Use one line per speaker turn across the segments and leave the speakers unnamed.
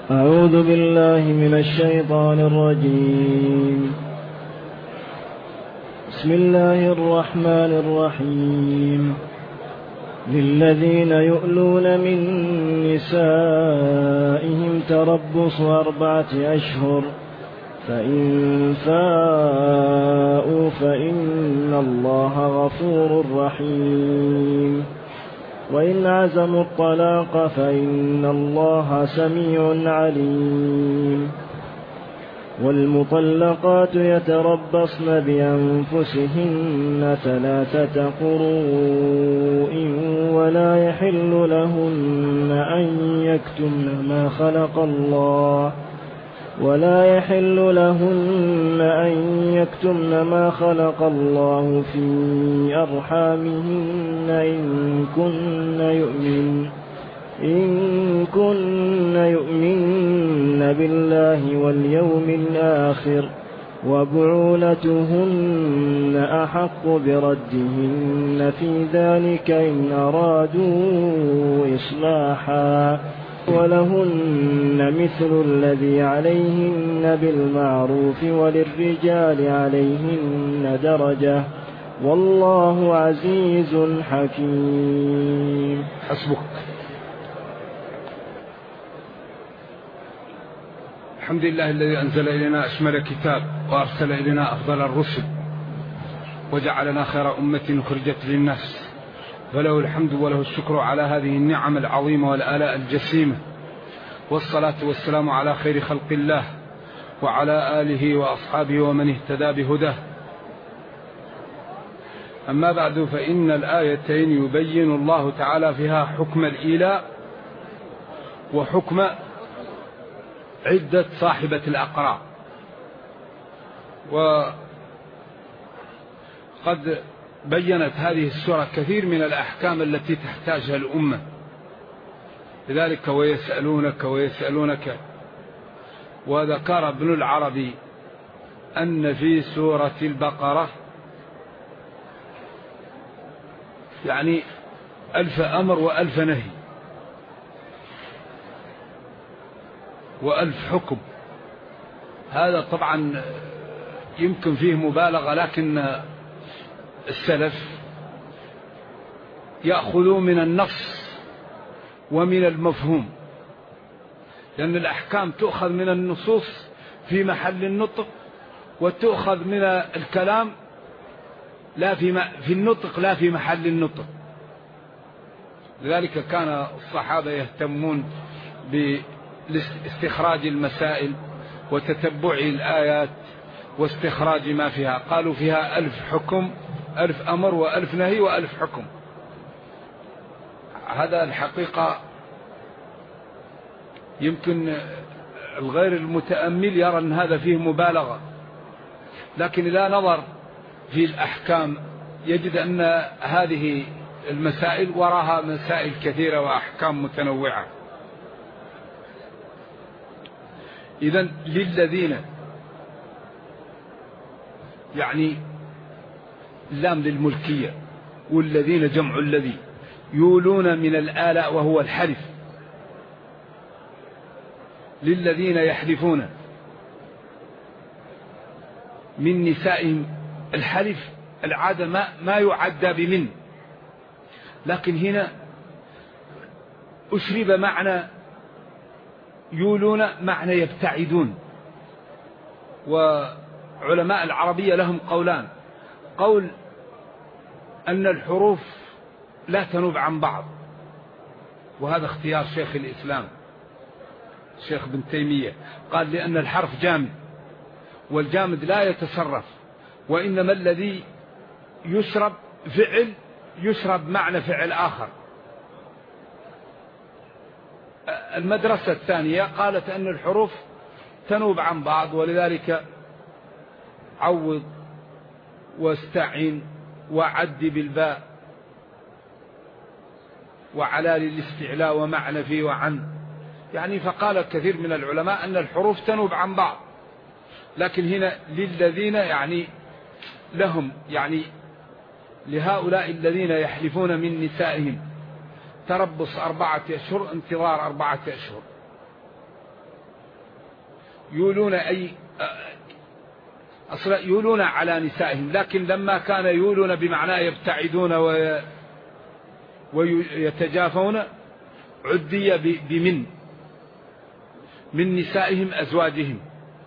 أعوذ بالله من الشيطان الرجيم. بسم الله الرحمن الرحيم. للذين يؤلون من نسائهم تربص 4 أشهر، فإن فاءوا فإن الله غفور رحيم، وإن عزموا الطلاق فإن الله سميع عليم. والمطلقات يتربصن بأنفسهن 3 قروء، ولا يحل لهن أن يكتمن ما خلق الله في أرحامهن إن كن يؤمن بالله واليوم الآخر، وبعولتهن أحق بردهن في ذلك إن أرادوا إصلاحا، ولهن مثل الذي عليهن بالمعروف، وللرجال عليهن درجة، والله عزيز حكيم.
حسبك. الحمد لله الذي أنزل إلينا أشمل كتاب، وأرسل إلينا أفضل الرسل، وجعلنا خير أمة أخرجت للناس، فله الحمد وله الشكر على هذه النعم العظيمة والآلاء الجسيمة، والصلاة والسلام على خير خلق الله وعلى آله وأصحابه ومن اهتدى بهداه. أما بعد، فإن الآيتين يبين الله تعالى فيها حكم الإيلاء وحكم عدة صاحبة الأقراء، وقد بيّنت هذه السورة كثير من الأحكام التي تحتاجها الأمة. لذلك ويسألونك، وذكر ابن العربي أن في سورة البقرة 1000 أمر و1000 نهي و1000 حكم. هذا طبعا يمكن فيه مبالغة، لكن السلف يأخذوا من النص ومن المفهوم، لأن الأحكام تؤخذ من النصوص في محل النطق، وتؤخذ من الكلام لا في النطق لا في محل النطق. لذلك كان الصحابة يهتمون باستخراج المسائل وتتبع الآيات واستخراج ما فيها. قالوا فيها 1000 حكم، 1000 أمر و1000 نهي و1000 حكم. هذا الحقيقة يمكن الغير المتأمل يرى أن هذا فيه مبالغة، لكن إذا نظر في الأحكام يجد أن هذه المسائل وراها مسائل كثيرة وأحكام متنوعة. إذن للذين اللام للملكية، والذين جمع الذي، يولون من الآلاء وهو الحلف. للذين يحلفون من نسائهم، الحلف العادة ما يعدى بمن، لكن هنا أشرب معنى يولون معنى يبتعدون. وعلماء العربية لهم قولان: قول أن الحروف لا تنوب عن بعض، وهذا اختيار شيخ الإسلام الشيخ ابن تيمية، قال لأن الحرف جامد، والجامد لا يتصرف، وإنما الذي يشرب فعل يشرب معنى فعل آخر. المدرسة الثانية قالت أن الحروف تنوب عن بعض، ولذلك عوض واستعين وعد بالباء وعلى للاستعلاء ومعنى في وعن، فقال كثير من العلماء أن الحروف تنوب عن بعض. لكن هنا للذين لهم، لهؤلاء الذين يحلفون من نسائهم تربص 4 أشهر، انتظار 4 أشهر. يولون أصلا يولون على نسائهم، لكن لما كان يولون بمعنى يبتعدون ويتجافون عدي من نسائهم أزواجهم،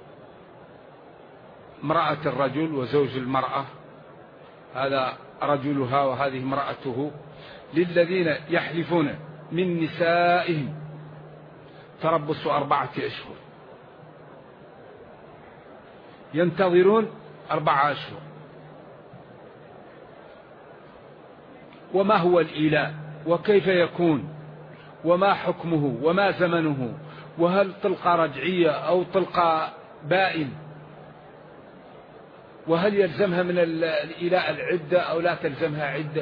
امرأة الرجل وزوج المرأة، هذا رجلها وهذه امرأته. للذين يحلفون من نسائهم تربص 4 أشهر، ينتظرون 4 أشهر. وما هو الإيلاء وكيف يكون وما حكمه وما زمنه، وهل طلقة رجعية أو طلقة بائن، وهل يلزمها من الإيلاء العدة أو لا تلزمها عدة،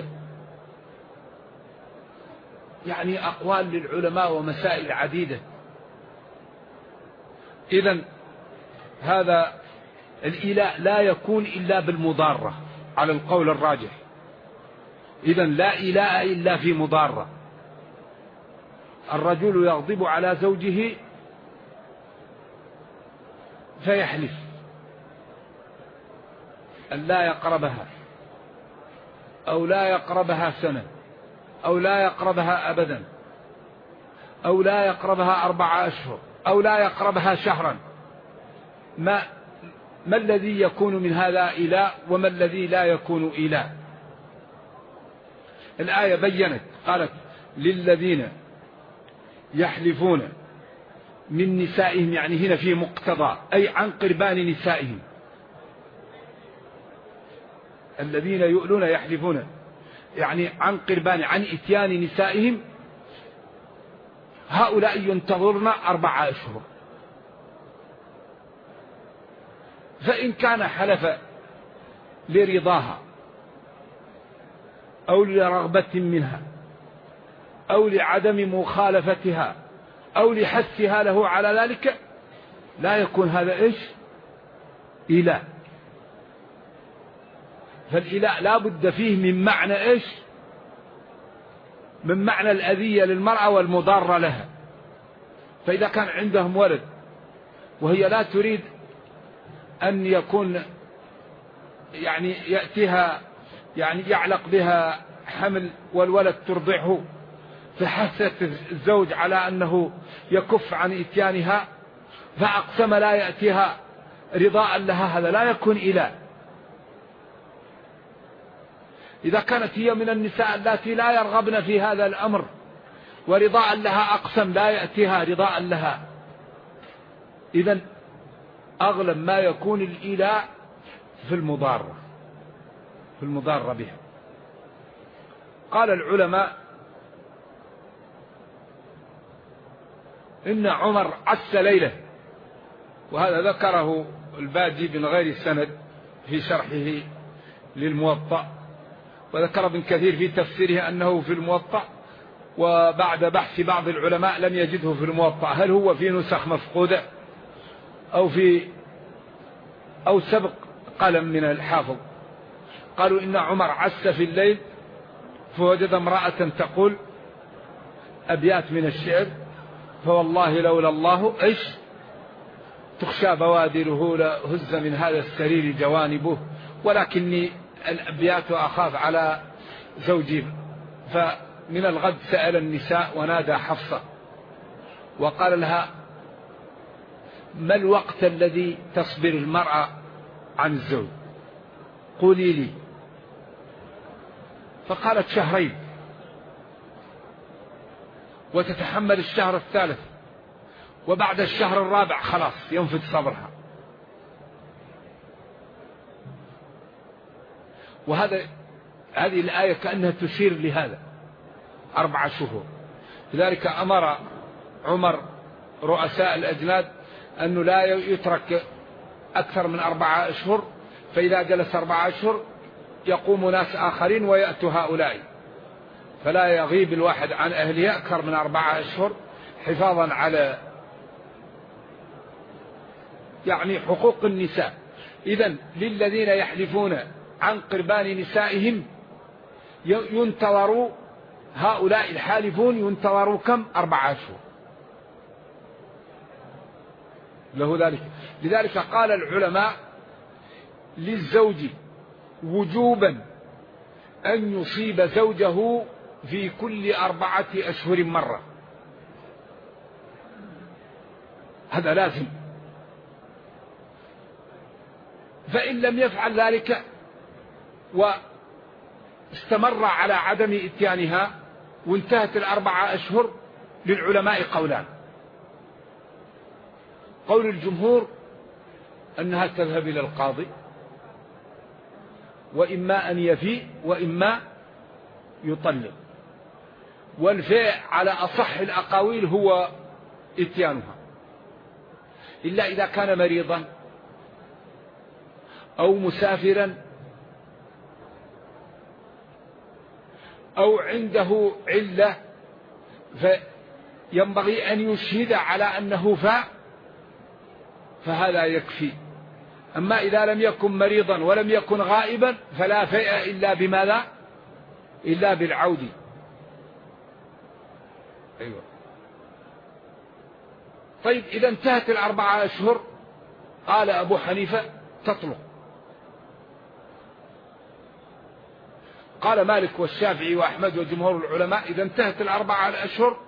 يعني أقوال للعلماء ومسائل عديدة. إذن هذا الإيلاء لا يكون إلا بالمضارة على القول الراجح. إذن لا إيلاء إلا في مضارة. الرجل يغضب على زوجه فيحلف أن لا يقربها أو لا يقربها سنة أو لا يقربها أبدا أو لا يقربها 4 أشهر أو لا يقربها شهرا. ما الذي يكون من هذا إيلاء وما الذي لا يكون إيلاء؟ الآية بيّنت، قالت للذين يحلفون من نسائهم، يعني هنا في مقتضى أي عن قربان نسائهم. الذين يؤلون يحلفون يعني عن قربان، عن إتيان نسائهم، هؤلاء ينتظرن 4 أشهر. فإن كان حلف لرضاها أو لرغبة منها أو لعدم مخالفتها أو لحثها له على ذلك، لا يكون هذا إيش؟ إيلاء. فالإيلاء لا بد فيه من معنى إيش؟ من معنى الأذية للمرأة والمضارة لها. فإذا كان عندهم ولد وهي لا تريد أن يكون يعني يأتيها يعني يعلق بها حمل والولد ترضعه، فحثت الزوج على أنه يكف عن إتيانها فأقسم لا يأتيها رضاء لها، هذا لا يكون إيلاء. إذا كانت هي من النساء التي لا يرغبن في هذا الأمر ورضاء لها أقسم لا يأتيها رضاء لها، إذن أغلب ما يكون الإيلاء في المضارة بها. قال العلماء إن عمر عس ليلة، وهذا ذكره الباجي من غير سند في شرحه للموطأ، وذكر ابن كثير في تفسيره أنه في الموطأ، وبعد بحث بعض العلماء لم يجده في الموطأ، هل هو في نسخ مفقودة أو سبق قلم من الحافظ. قالوا إن عمر عس في الليل فوجد امرأة تقول أبيات من الشعر: فوالله لولا الله إيش تخشى بوادره لهز من هذا السرير جوانبه، ولكني الأبيات أخاف على زوجي. فمن الغد سأل النساء ونادى حفصة وقال لها: ما الوقت الذي تصبر المرأة عن الزوج؟ قولي لي. فقالت 2 شهر، وتتحمل الشهر الثالث، وبعد الشهر الرابع خلاص ينفد صبرها. هذه الآية كأنها تشير لهذا 4 شهور. لذلك أمر عمر رؤساء الأجناد أنه لا يترك أكثر من 4 أشهر، فإذا جلس 4 أشهر يقوم ناس آخرين ويأتوا هؤلاء، فلا يغيب الواحد عن أهله أكثر من 4 أشهر، حفاظا على يعني حقوق النساء. إذن للذين يحلفون عن قربان نسائهم ينتظروا، هؤلاء الحالفون ينتظروا كم؟ 4 أشهر. له ذلك. لذلك قال العلماء للزوج وجوبا أن يصيب زوجه في كل 4 أشهر مرة، هذا لازم. فإن لم يفعل ذلك واستمر على عدم إتيانها وانتهت 4 أشهر، للعلماء قولان: قول الجمهور أنها تذهب إلى القاضي، وإما أن يفي وإما يطلق، والفاء على أصح الأقاويل هو إتيانها، إلا إذا كان مريضا أو مسافرا أو عنده علة فينبغي أن يشهد على أنه فاء، فهذا يكفي. أما إذا لم يكن مريضا ولم يكن غائبا فلا فاء إلا بماذا؟ إلا بالعود. أيوة. طيب إذا انتهت 4 أشهر، قال أبو حنيفة تطلق، قال مالك والشافعي وأحمد وجمهور العلماء إذا انتهت 4 أشهر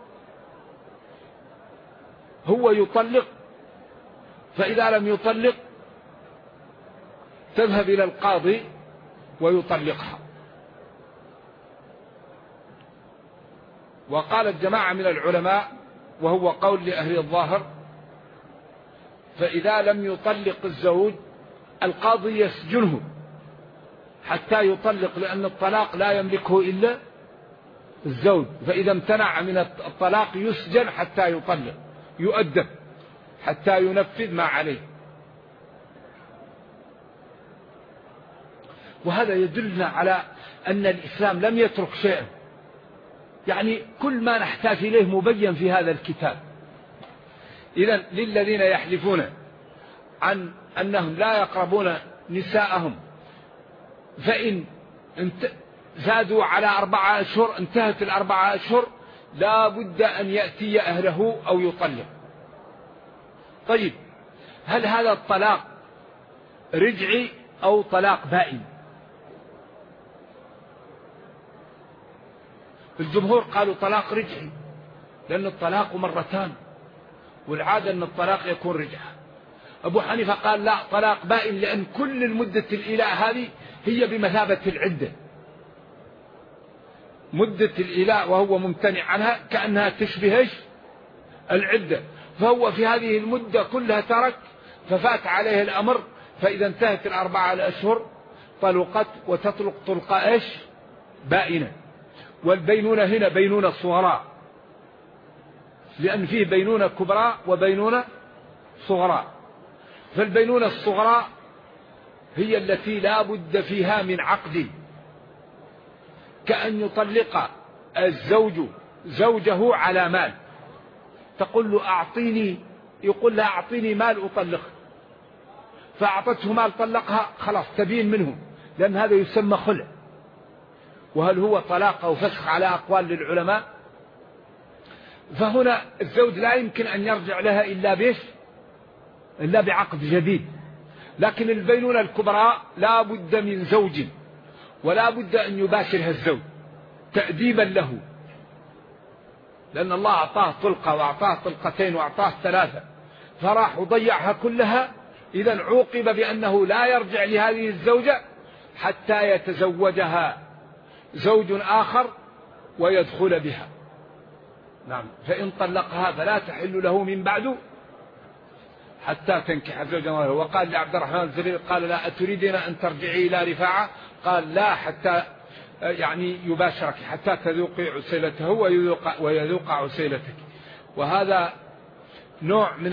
هو يطلق، فإذا لم يطلق تذهب إلى القاضي ويطلقها. وقال جماعة من العلماء وهو قول لأهل الظاهر: فإذا لم يطلق الزوج القاضي يسجنه حتى يطلق، لأن الطلاق لا يملكه إلا الزوج، فإذا امتنع من الطلاق يسجن حتى يطلق، يؤدب حتى ينفذ ما عليه. وهذا يدلنا على أن الإسلام لم يترك شيئا، يعني كل ما نحتاج إليه مبين في هذا الكتاب. إذن للذين يحلفون عن أنهم لا يقربون نساءهم فإن زادوا على 4 أشهر انتهت 4 أشهر لا بد أن يأتي أهله أو يطلق. طيب هل هذا الطلاق رجعي أو طلاق بائن؟ الجمهور قالوا طلاق رجعي، لأن الطلاق مرتان والعادة أن الطلاق يكون رجعة. أبو حنيفة قال لا، طلاق بائن، لأن كل المدة الإيلاء هذه هي بمثابة العدة، مدة الإيلاء وهو ممتنع عنها كأنها تشبه العدة، فهو في هذه المدة كلها ترك، ففات عليه الأمر، فإذا انتهت 4 أشهر طلقت، وتطلق طلقة بائنة. والبينونة هنا بينونة صغراء، لأن فيه بينونة كبرى وبينونة صغراء. فالبينونة الصغراء هي التي لا بد فيها من عقد، كأن يطلق الزوج زوجه على مال، تقول له أعطيني، يقول لها أعطيني مال أطلقه، فأعطته مال طلقها، خلاص تبين منه، لأن هذا يسمى خلع. وهل هو طلاق أو فسخ على أقوال للعلماء؟ فهنا الزوج لا يمكن أن يرجع لها إلا بعقد جديد. لكن البينونة الكبرى لا بد من زوج، ولا بد أن يباشرها الزوج تأديبا له، لأن الله أعطاه طلقة وأعطاه طلقتين وأعطاه 3، فراح وضيعها كلها. إذن عوقب بأنه لا يرجع لهذه الزوجة حتى يتزوجها زوج آخر ويدخل بها. نعم. فإن طلقها فلا تحل له من بعد حتى تنكح زوجا غيره. وقال لعبد الرحمن الزبير قال لا أتريدين أن ترجعي إلى رفاعة؟ قال لا، حتى يعني يباشرك، حتى تذوقي عسيلته ويذوق عسيلتك. وهذا نوع من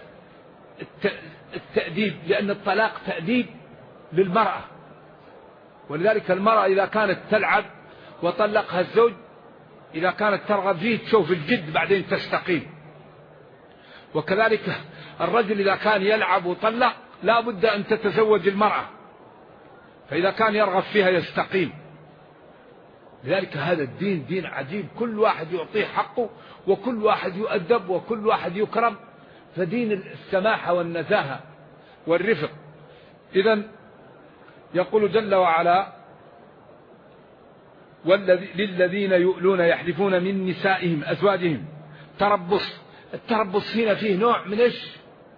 التأديب، لأن الطلاق تأديب للمرأة، ولذلك المرأة إذا كانت تلعب وطلقها الزوج، إذا كانت ترغب فيه تشوف الجد بعدين تستقيم. وكذلك الرجل إذا كان يلعب وطلق لا بد أن تتزوج المرأة، فإذا كان يرغب فيها يستقيم. لذلك هذا الدين دين عجيب، كل واحد يعطيه حقه، وكل واحد يؤدب، وكل واحد يكرم. فدين السماحة والنزاهة والرفق. إذن يقول جل وعلا: للذين يؤلون يحلفون من نسائهم أزواجهم تربص. التربص هنا فيه نوع من إيش؟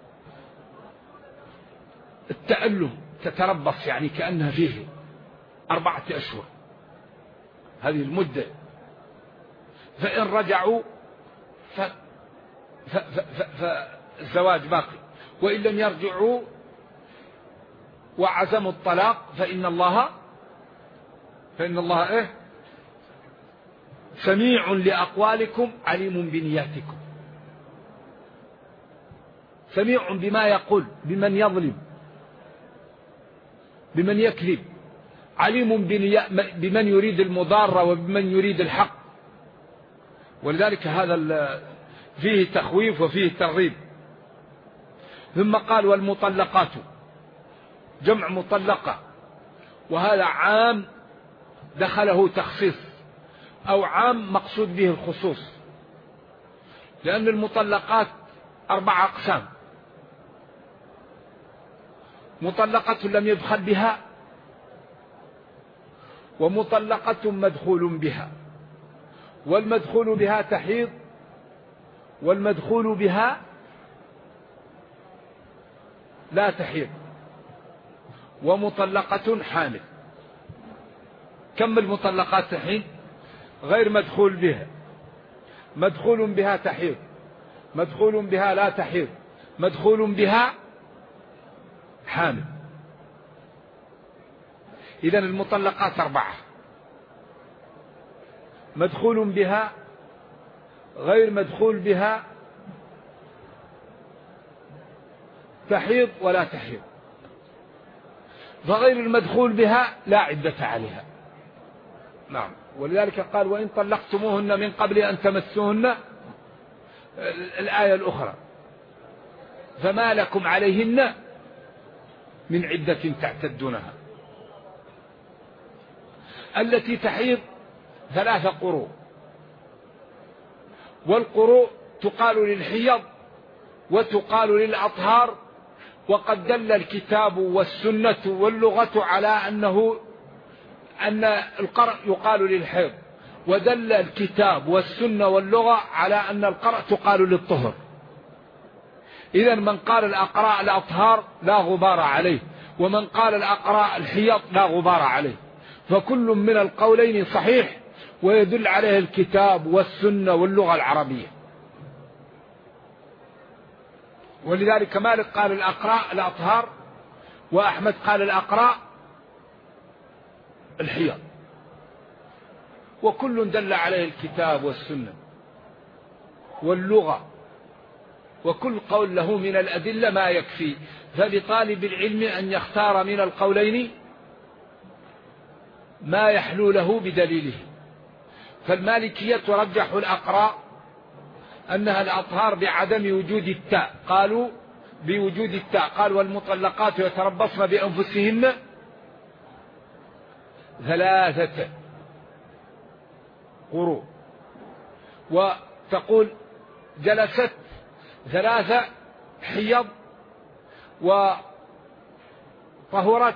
التأله. تتربص يعني كأنها فيه 4 أشهر، هذه المدة. فإن رجعوا فالزواج باقي، وإن لم يرجعوا وعزموا الطلاق فإن الله إيه؟ سميع لأقوالكم عليم بنياتكم. سميع بما يقول، بمن يظلم، بمن يكذب، عليم بمن يريد المضارة وبمن يريد الحق. ولذلك هذا فيه تخويف وفيه ترغيب. ثم قال: والمطلقات، جمع مطلقة، وهذا عام دخله تخصيص، أو عام مقصود به الخصوص، لأن المطلقات 4 أقسام: مطلقة لم يدخل بها، ومطلقة مدخول بها، والمدخول بها تحيض، والمدخول بها لا تحيض، ومطلقة حامل. كم المطلقات الحين؟ غير مدخول بها، مدخول بها تحيض، مدخول بها لا تحيض، مدخول بها حامل. إذن المطلقات 4: مدخول بها، غير مدخول بها، تحيض ولا تحيض. فغير المدخول بها لا عدة عليها. نعم. ولذلك قال: وإن طلقتموهن من قبل أن تمسوهن، الآية الأخرى، فما لكم عليهن من عدة تعتدونها. التي تحيض 3 قروء، والقروء تقال للحيض وتقال للأطهار. وقد دل الكتاب والسنة واللغة على أن القرء يقال للحيض، ودل الكتاب والسنة واللغة على أن القرء تقال للطهر. إذن من قال الأقراء الأطهار لا غبار عليه، ومن قال الأقراء الحيض لا غبار عليه. فكل من القولين صحيح، ويدل عليه الكتاب والسنة واللغة العربية. ولذلك مالك قال الأقراء الأطهار، وأحمد قال الأقراء الحيض، وكل دل عليه الكتاب والسنة واللغة، وكل قول له من الأدلة ما يكفي. فلطالب العلم أن يختار من القولين ما يحلو له بدليله. فالمالكية ترجح الأقراء أنها الأطهار بعدم وجود التاء، قالوا بوجود التاء. قال: والمطلقات يتربصن بأنفسهن 3 قروء. وتقول: جلست 3 حيض، وطهرت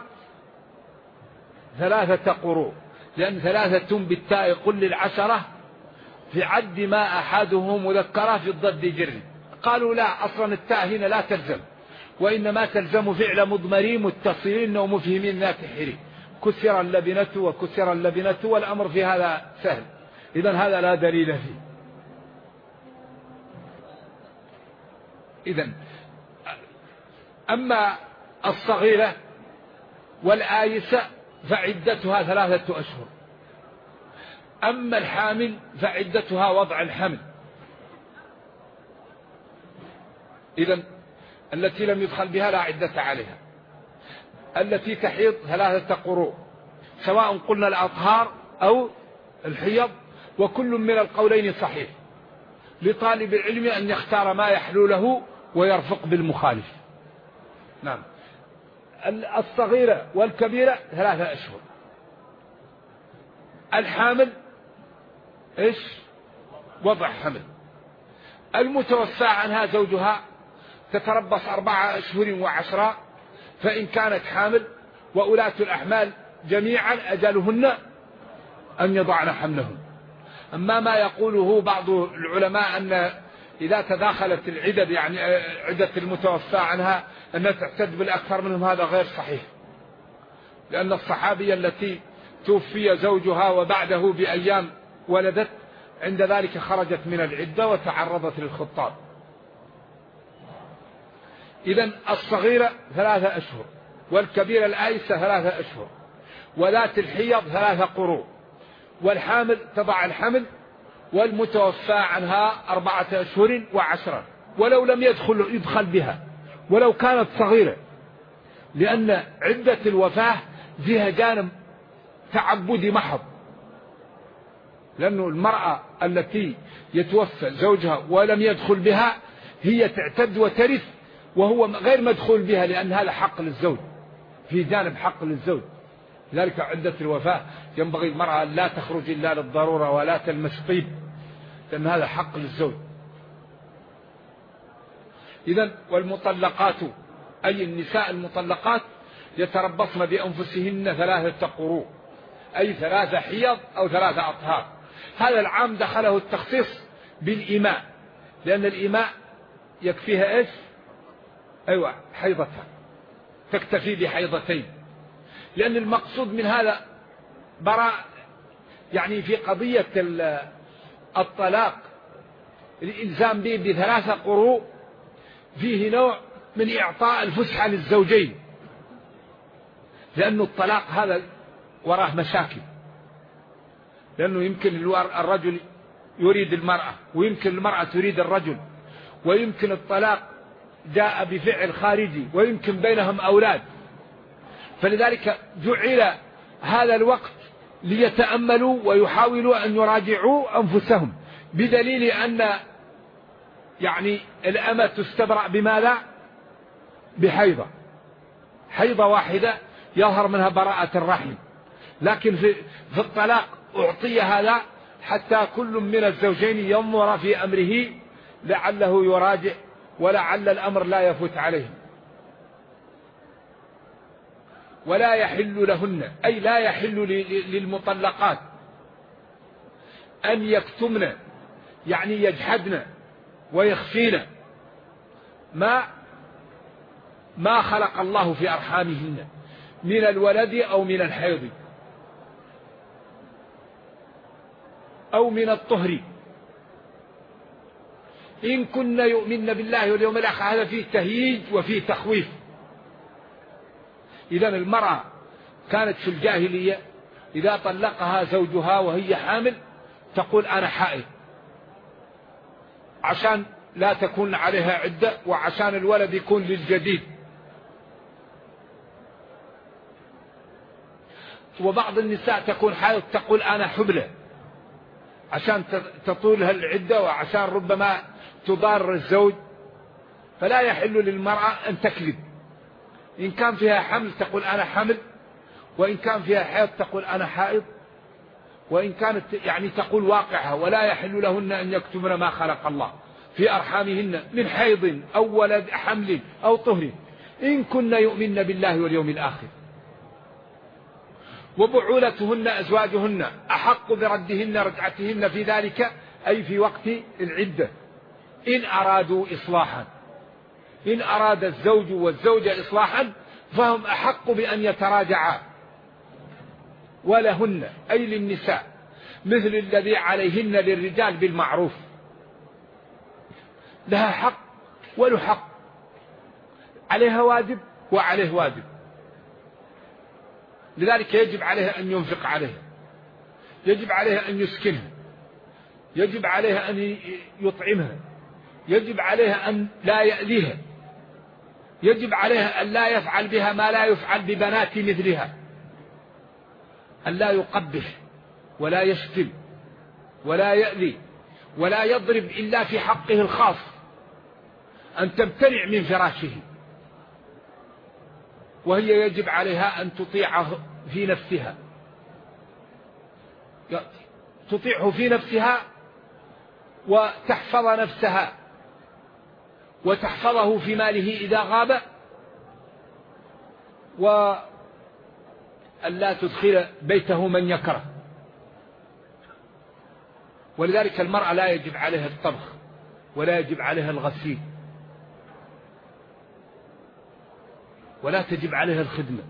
3 قروء، لأن 3 بالتاء قل للعشرة في عد ما أحده مذكرة في الضد جر. قالوا: لا، أصلا التاء هنا لا تلزم، وإنما تلزم فعل مضمري متصلين ومفهمين ناتحري. كسر اللبنة وكسر اللبنة، والأمر في هذا سهل. إذن هذا لا دليل فيه. إذن أما الصغيرة والآيسة فعدتها 3 أشهر. أما الحامل فعدتها وضع الحمل. إذن التي لم يدخل بها لا عدة عليها. التي تحيض 3 قروء، سواء قلنا الأطهار أو الحيض، وكل من القولين صحيح. لطالب العلم أن يختار ما يحلو له ويرفق بالمخالف. نعم. الصغيرة والكبيرة 3 أشهر. الحامل إيش؟ وضع حمل. المتوفى عنها زوجها تتربص 4 أشهر و10، فإن كانت حامل، وأولاة الأحمال جميعا أجلهن أن يضعن حملهن. أما ما يقوله بعض العلماء أن إذا تداخلت العدد، يعني عدة المتوفى عنها أنها تعتد بالأكثر منهم، هذا غير صحيح، لأن الصحابية التي توفي زوجها وبعده بأيام ولدت، عند ذلك خرجت من العدة وتعرضت للخطاب. إذن الصغيرة 3 أشهر، والكبيرة الآيسة 3 أشهر، وذات الحيض 3 قروء، والحامل تضع الحمل، والمتوفى عنها 4 أشهر و10، ولو لم يدخل بها، ولو كانت صغيرة، لأن عدة الوفاة فيها جانب تعبدي محض، لأن المرأة التي يتوفى زوجها ولم يدخل بها هي تعتد وترث، وهو غير مدخول بها، لأن هذا حق للزوج، في جانب حق للزوج. لذلك عدة الوفاة ينبغي المرأة لا تخرج إلا للضرورة ولا تلمس طيب، لأن هذا حق للزوج. إذن والمطلقات، أي النساء المطلقات، يتربصن بأنفسهن 3 قروء، أي 3 حيض أو 3 أطهار. هذا العام دخله التخصيص بالإيماء، لأن الإيماء يكفيها إيش؟ أيوة، حيضتها، تكتفي بحيضتين، لأن المقصود من هذا براء، يعني في قضية الطلاق الإلزام به ب3 قروء فيه نوع من إعطاء الفسحة للزوجين، لأن الطلاق هذا وراه مشاكل، لأنه يمكن الرجل يريد المرأة، ويمكن المرأة تريد الرجل، ويمكن الطلاق جاء بفعل خارجي، ويمكن بينهم أولاد، فلذلك جعل هذا الوقت ليتأملوا ويحاولوا أن يراجعوا أنفسهم، بدليل أن يعني الأمة تستبرأ بماذا؟ بحيضة، حيضة واحدة يظهر منها براءة الرحم، لكن في الطلاق أعطي هذا حتى كل من الزوجين ينظر في أمره لعله يراجع، ولعل الأمر لا يفوت عليه. ولا يحل لهن، أي لا يحل للمطلقات أن يكتمن، يعني يجحدن ويخفين ما خلق الله في أرحامهن من الولد أو من الحيض أو من الطهر، إن كن يؤمن بالله واليوم الآخر. هذا فيه تهييج وفيه تخويف. إذا المرأة كانت في الجاهلية إذا طلقها زوجها وهي حامل تقول أنا حائض، عشان لا تكون عليها عدة، وعشان الولد يكون للجديد. وبعض النساء تكون حائض تقول أنا حبلى، عشان تطولها العدة، وعشان ربما تضار الزوج. فلا يحل للمرأة أن تكذب، إن كان فيها حمل تقول أنا حمل، وإن كان فيها حيض تقول أنا حائض، وإن كانت يعني تقول واقعها. ولا يحل لهن أن يكتمن ما خلق الله في أرحامهن من حيض أو ولد حمل أو طهر، إن كن يؤمن بالله واليوم الآخر. وبعولتهن أزواجهن أحق بردهن رجعتهن في ذلك، أي في وقت العدة، إن أرادوا إصلاحا. إن أراد الزوج والزوجة إصلاحا فهم أحق بأن يتراجعا. ولهن، أي للنساء، مثل الذي عليهن للرجال بالمعروف، لها حق وله حق، عليها واجب وعليه واجب. لذلك يجب عليها أن ينفق عليها، يجب عليها أن يسكنها، يجب عليها أن يطعمها، يجب عليها أن لا يأذيها، يجب عليها أن لا يفعل بها ما لا يفعل ببنات مثلها، أن لا يقبح ولا يشتم ولا يأذي ولا يضرب إلا في حقه الخاص، أن تمتنع من فراشه. وهي يجب عليها أن تطيعه في نفسها، تطيعه في نفسها وتحفظ نفسها وتحفظه في ماله إذا غاب، وألا تدخل بيته من يكره. ولذلك المرأة لا يجب عليها الطبخ ولا يجب عليها الغسيل ولا تجب عليها الخدمة.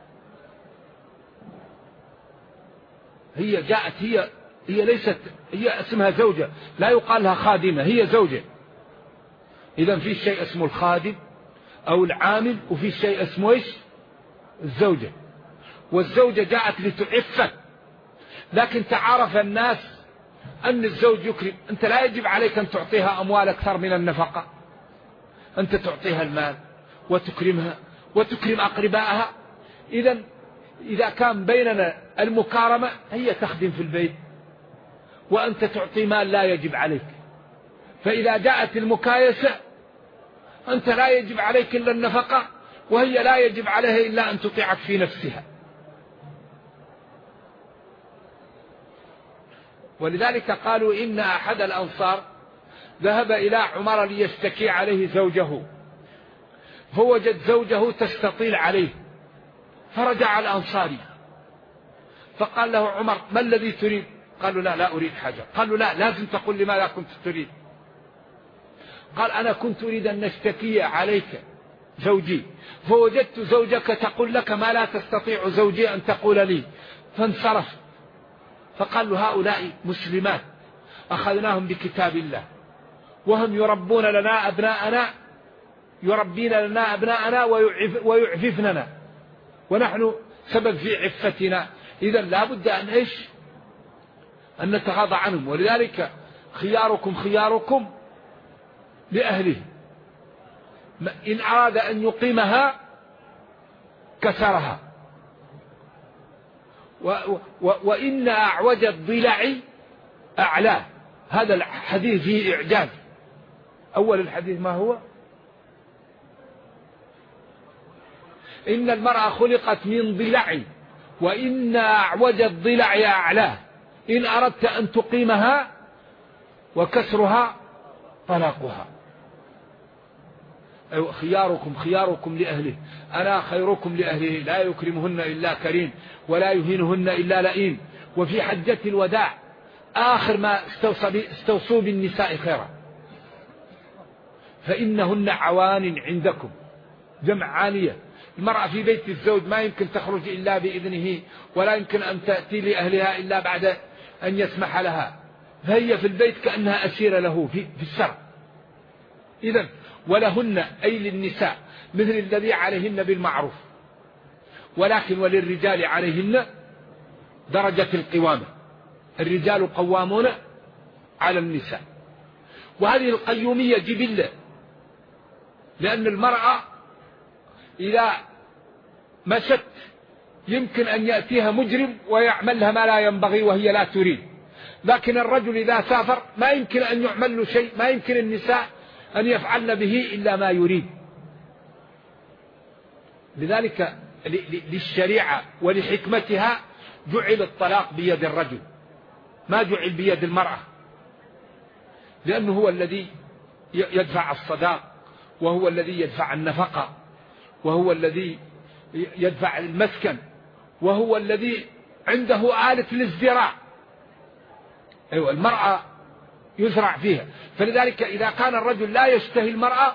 هي جاءت، هي ليست، هي اسمها زوجة، لا يقال لها خادمة، هي زوجة. إذا في شيء اسمه الخادم أو العامل، وفي شيء اسمه إيش؟ الزوجة. والزوجة جاءت لتعفك، لكن تعارف الناس أن الزوج يكرم. أنت لا يجب عليك أن تعطيها أموال أكثر من النفقة، أنت تعطيها المال وتكرمها وتكرم أقربائها. إذا كان بيننا المكارمة، هي تخدم في البيت وأنت تعطي مال لا يجب عليك. فإذا جاءت المكايسة، أنت لا يجب عليك إلا النفقة، وهي لا يجب عليها إلا أن تطيعك في نفسها. ولذلك قالوا إن أحد الأنصار ذهب إلى عمر ليشتكي عليه زوجه، فوجد زوجه تستطيل عليه، فرجع الأنصاري فقال له عمر: ما الذي تريد؟ قالوا: لا أريد حاجة. قالوا: لا، لازم تقول لي ماذا كنت تريد. قال: أنا كنت أريد أن نشتكي عليك زوجي، فوجدت زوجك تقول لك ما لا تستطيع زوجي أن تقول لي، فانصرف. فقال له: هؤلاء مسلمات أخذناهم بكتاب الله، وهم يربون لنا أبناءنا، يربين لنا أبناءنا ويعففننا، ونحن سبب في عفتنا. إذن لا بد أن نتغاضى عنهم. ولذلك خياركم خياركم لأهله، إن أراد أن يقيمها كسرها، وإن أعوج الضلع أعلاه. هذا الحديث فيه إعجاز. أول الحديث ما هو؟ إن المرأة خلقت من ضلع، وإن أعوج الضلع أعلاه، إن أردت أن تقيمها وكسرها طلاقها. أيوة، خياركم خياركم لأهله، أنا خيركم لأهله، لا يكرمهن إلا كريم ولا يهينهن إلا لئيم. وفي حجة الوداع آخر ما استوصوا بالنساء خيرا، فإنهن عوان عندكم، جمع عانية. المرأة في بيت الزوج ما يمكن تخرج إلا بإذنه، ولا يمكن أن تأتي لأهلها إلا بعد أن يسمح لها، فهي في البيت كأنها أسيرة له في الشرع. إذن ولهن أي للنساء مثل الذي عليهن بالمعروف، ولكن وللرجال عليهن درجة القوامة، الرجال قوامون على النساء. وهذه القيومية جبلة، لأن المرأة إذا مشت يمكن أن يأتيها مجرم ويعمل لها ما لا ينبغي وهي لا تريد، لكن الرجل إذا سافر ما يمكن أن يعمل له شيء، ما يمكن النساء أن يفعلن به إلا ما يريد. لذلك للشريعة ولحكمتها جعل الطلاق بيد الرجل، ما جعل بيد المرأة، لأنه هو الذي يدفع الصداق، وهو الذي يدفع النفقة، وهو الذي يدفع المسكن، وهو الذي عنده آلة للزراع. أيوة، المرأة يزرع فيها. فلذلك إذا كان الرجل لا يشتهي المرأة،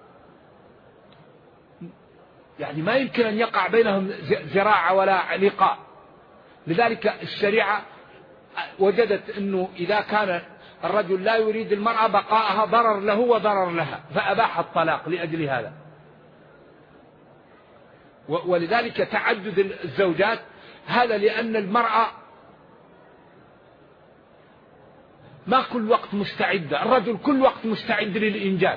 يعني ما يمكن أن يقع بينهم زراعة ولا لقاء. لذلك الشريعة وجدت أنه إذا كان الرجل لا يريد المرأة بقاءها ضرر له وضرر لها، فأباح الطلاق لأجل هذا. ولذلك تعدد الزوجات هذا لأن المرأة ما كل وقت مستعدة، الرجل كل وقت مستعد للإنجاب.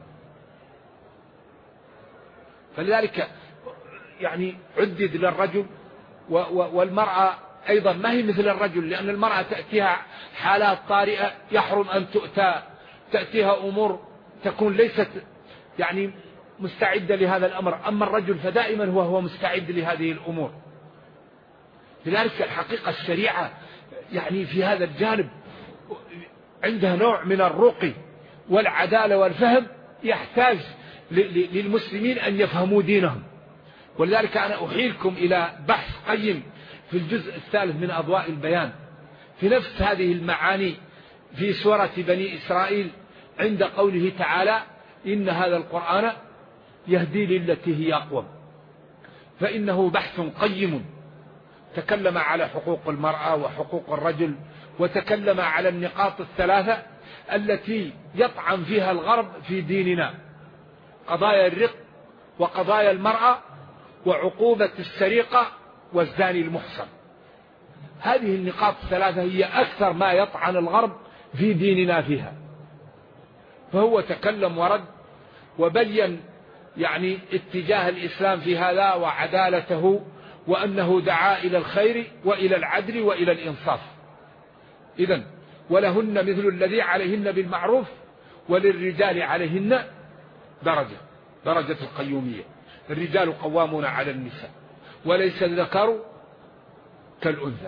فلذلك يعني عدد للرجل، والمرأة أيضا ما هي مثل الرجل، لأن المرأة تأتيها حالات طارئة يحرم أن تأتيها أمور تكون ليست يعني مستعدة لهذا الأمر، أما الرجل فدائما هو مستعد لهذه الأمور. لذلك الحقيقة الشريعة يعني في هذا الجانب عندها نوع من الرقي والعدالة والفهم، يحتاج للمسلمين أن يفهموا دينهم. ولذلك أنا أحيلكم إلى بحث قيم في الجزء الثالث من أضواء البيان في نفس هذه المعاني في سورة بني إسرائيل عند قوله تعالى: إن هذا القرآن يهدي للتي هي أقوم. فإنه بحث قيم، تكلم على حقوق المرأة وحقوق الرجل، وتكلم على النقاط الثلاثة التي يطعن فيها الغرب في ديننا: قضايا الرق، وقضايا المرأة، وعقوبة السرقة، والزاني المحصن. هذه النقاط الثلاثة هي أكثر ما يطعن الغرب في ديننا فيها. فهو تكلم ورد وبين يعني اتجاه الإسلام في هذا وعدالته، وأنه دعا إلى الخير وإلى العدل وإلى الإنصاف. إذن ولهن مثل الذي عليهن بالمعروف وللرجال عليهن درجة القيومية. الرجال قوامون على النساء وليس الذكر كالأنثى.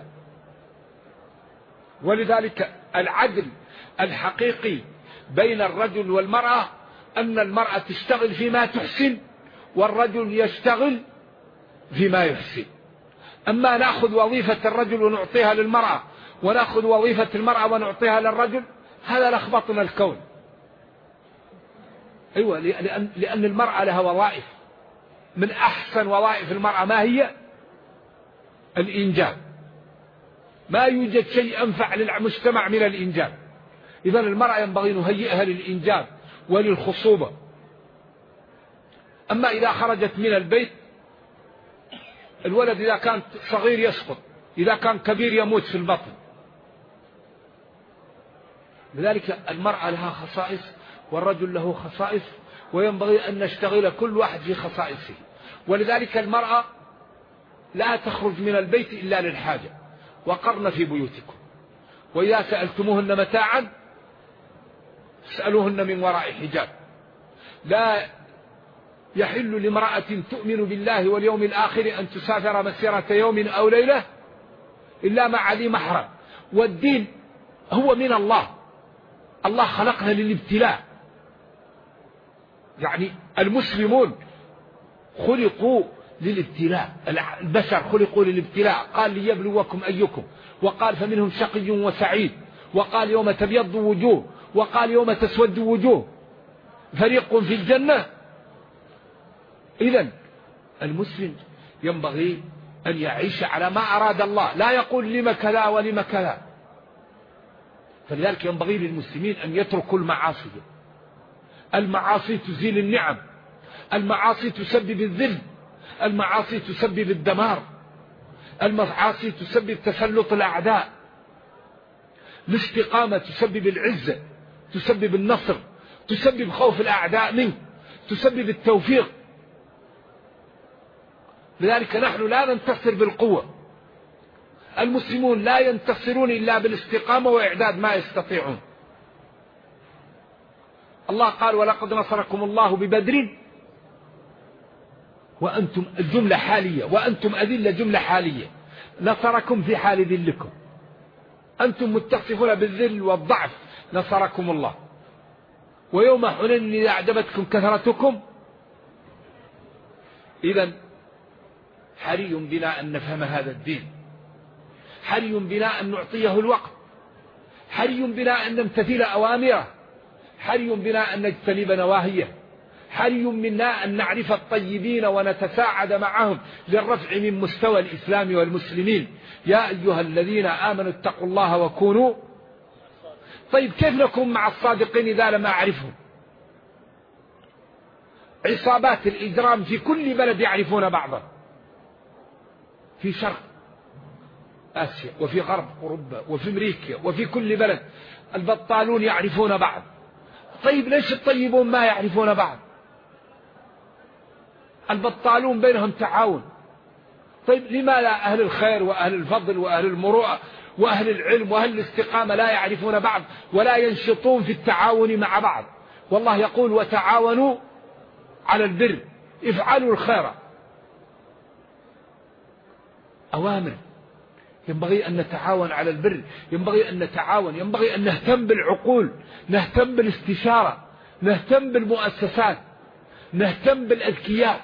ولذلك العدل الحقيقي بين الرجل والمرأة أن المرأة تشتغل فيما تحسن والرجل يشتغل فيما يحسن. أما نأخذ وظيفة الرجل ونعطيها للمرأة ونأخذ وظيفة المرأة ونعطيها للرجل، هذا لخبطنا الكون. أيوة، لأن المرأة لها وظائف. من أحسن وظائف المرأة ما هي؟ الإنجاب. ما يوجد شيء أنفع للمجتمع من الإنجاب. إذن المرأة ينبغي نهيئها للإنجاب وللخصوبة. أما إذا خرجت من البيت، الولد إذا كان صغير يسقط، إذا كان كبير يموت في البطن. لذلك المرأة لها خصائص والرجل له خصائص، وينبغي أن نشتغل كل واحد في خصائصه. ولذلك المرأة لا تخرج من البيت إلا للحاجة، وقرن في بيوتكم، وإذا سألتموهن متاعا اسألوهن من وراء حجاب. لا يحل لامرأة تؤمن بالله واليوم الآخر أن تسافر مسيرة يوم أو ليلة إلا مع ذي محرم. والدين هو من الله، الله خلقنا للابتلاء. يعني المسلمون خلقوا للابتلاء، البشر خلقوا للابتلاء. قال: ليبلوكم أيكم، وقال: فمنهم شقي وسعيد، وقال: يوم تبيض وجوه، وقال: يوم تسود وجوه، فريق في الجنة. إذن المسلم ينبغي أن يعيش على ما أراد الله، لا يقول لما كذا ولما كذا. فلذلك ينبغي للمسلمين أن يتركوا المعاصي. المعاصي تزيل النعم، المعاصي تسبب الذل، المعاصي تسبب الدمار، المعاصي تسبب تسلط الأعداء. الاستقامة تسبب العزة، تسبب النصر، تسبب خوف الأعداء منك، تسبب التوفيق. لذلك نحن لا ننتصر بالقوة. المسلمون لا ينتصرون إلا بالاستقامة وإعداد ما يستطيعون. الله قال: ولقد نصركم الله ببدر وأنتم، الجملة حالية، وأنتم أذلة جملة حالية. نصركم في حال ذلكم، أنتم متصفون بالذل والضعف، نصركم الله. ويوم حنين إذا أعجبتكم كثرتكم. إذن حري بنا أن نفهم هذا الدين، حري بنا أن نعطيه الوقت، حري بنا أن نمتثل أوامره، حري بنا أن نجتنب نواهيه، حري منا أن نعرف الطيبين ونتساعد معهم للرفع من مستوى الإسلام والمسلمين. يا أيها الذين آمنوا اتقوا الله وكونوا. طيب كيف نكون مع الصادقين إذا لم أعرفهم؟ عصابات الإجرام في كل بلد يعرفون بعضا، في شرق آسيا وفي غرب أوروبا وفي أمريكا وفي كل بلد البطالون يعرفون بعض. طيب ليش الطيبون ما يعرفون بعض؟ البطالون بينهم تعاون. طيب لماذا أهل الخير وأهل الفضل وأهل المروءة وأهل العلم وأهل الاستقامة لا يعرفون بعض ولا ينشطون في التعاون مع بعض؟ والله يقول: وتعاونوا على البر، افعلوا الخير. أوامر. ينبغي أن نتعاون على البر، ينبغي أن نتعاون، ينبغي أن نهتم بالعقول، نهتم بالاستشارة، نهتم بالمؤسسات، نهتم بالأذكياء.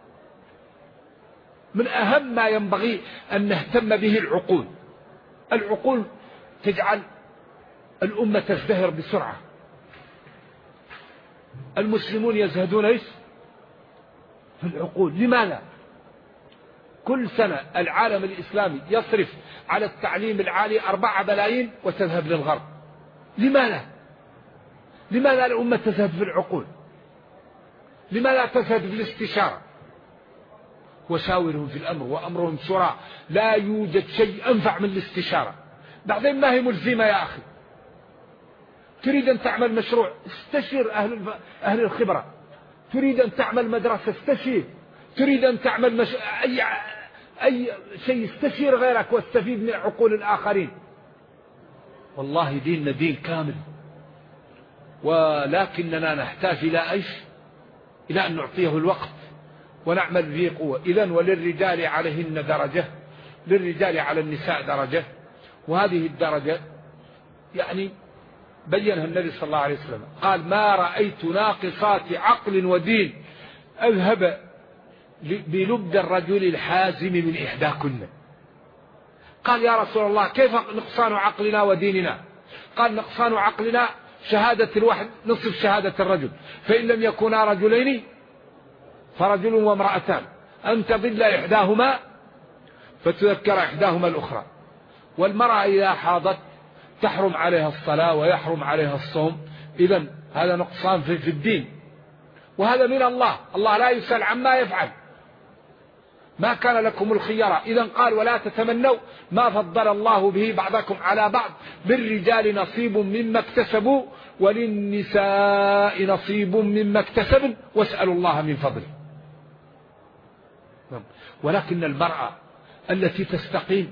من أهم ما ينبغي أن نهتم به العقول. العقول تجعل الأمة تزدهر بسرعة. المسلمون يزهدون ايش؟ في العقول. لماذا؟ كل سنة العالم الإسلامي يصرف على التعليم العالي 4 بلايين وتذهب للغرب. لماذا؟ لماذا الأمة تزهد في العقول؟ لماذا تزهد في الاستشارة؟ وشاورهم في الأمر وأمرهم شورى. لا يوجد شيء أنفع من الاستشارة. بعدين ما هي ملزمة يا أخي. تريد أن تعمل مشروع، استشير أهل الخبرة. تريد أن تعمل مدرسة، استشير. تريد أن تعمل أي شيء، استشير غيرك واستفيد من عقول الآخرين. والله ديننا دين كامل، ولكننا نحتاج إلى إيش؟ إلى أن نعطيه الوقت ونعمل به قوة. إذن وللرجال عليهن درجة، للرجال على النساء درجة. وهذه الدرجة يعني بينها النبي صلى الله عليه وسلم، قال: ما رأيت ناقصات عقل ودين أذهب بلبد الرجل الحازم من إحداكن. قال: يا رسول الله، كيف نقصان عقلنا وديننا؟ قال: نقصان عقلنا شهادة الواحد نصف شهادة الرجل، فإن لم يكونا رجلين فرجل وامرأتان، أن تضل إحداهما فتذكر إحداهما الأخرى. والمرأة إذا حاضت تحرم عليها الصلاة ويحرم عليها الصوم. إذن هذا نقصان في الدين، وهذا من الله. الله لا يسأل عما يفعل. ما كان لكم الخيرة. إذن قال: ولا تتمنوا ما فضل الله به بعضكم على بعض، للرجال نصيب مما اكتسبوا وللنساء نصيب مما اكتسبن واسألوا الله من فضله. ولكن المرأة التي تستقيم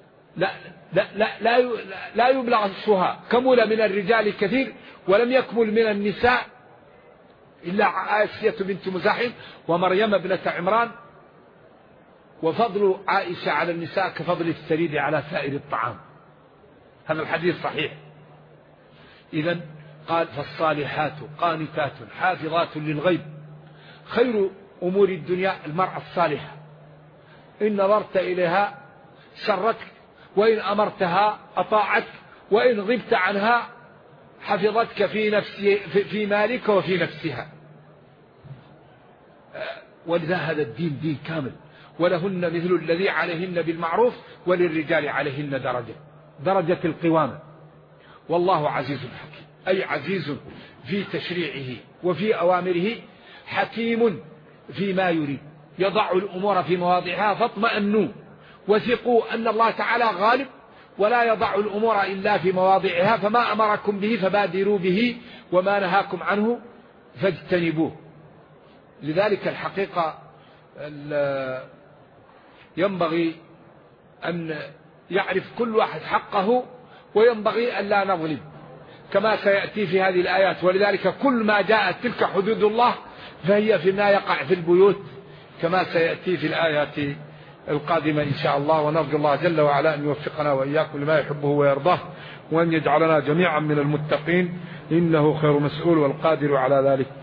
لا يبلغ السها. كمل من الرجال كثير ولم يكمل من النساء إلا عائشة بنت مزاحم ومريم ابنة عمران. وفضل عائشة على النساء كفضل الثريد على سائر الطعام. هذا الحديث صحيح. إذن قال: فالصالحات قانتات حافظات للغيب. خير أمور الدنيا المرأة الصالحة. إن نظرت إليها سرتك، وإن أمرتها أطاعتك، وإن غبت عنها حفظتك في مالك وفي نفسها. ولذا هذا الدين دين كامل. ولهن مثل الذي عليهن بالمعروف وللرجال عليهن درجة القوامة. والله عزيز حكيم، أي عزيز في تشريعه وفي أوامره، حكيم فيما يريد. يضع الأمور في مواضعها فاطمئنوا وثقوا أن الله تعالى غالب، ولا يضع الأمور إلا في مواضعها. فما أمركم به فبادروا به، وما نهاكم عنه فاجتنبوه. لذلك الحقيقة ينبغي أن يعرف كل واحد حقه، وينبغي أن لا نظلم كما سيأتي في هذه الآيات. ولذلك كل ما جاءت تلك حدود الله فهي فيما يقع في البيوت كما سيأتي في الآيات القادمة إن شاء الله. ونرجو الله جل وعلا أن يوفقنا وإياكم لما يحبه ويرضاه، وأن يجعلنا جميعا من المتقين، إنه خير مسؤول والقادر على ذلك.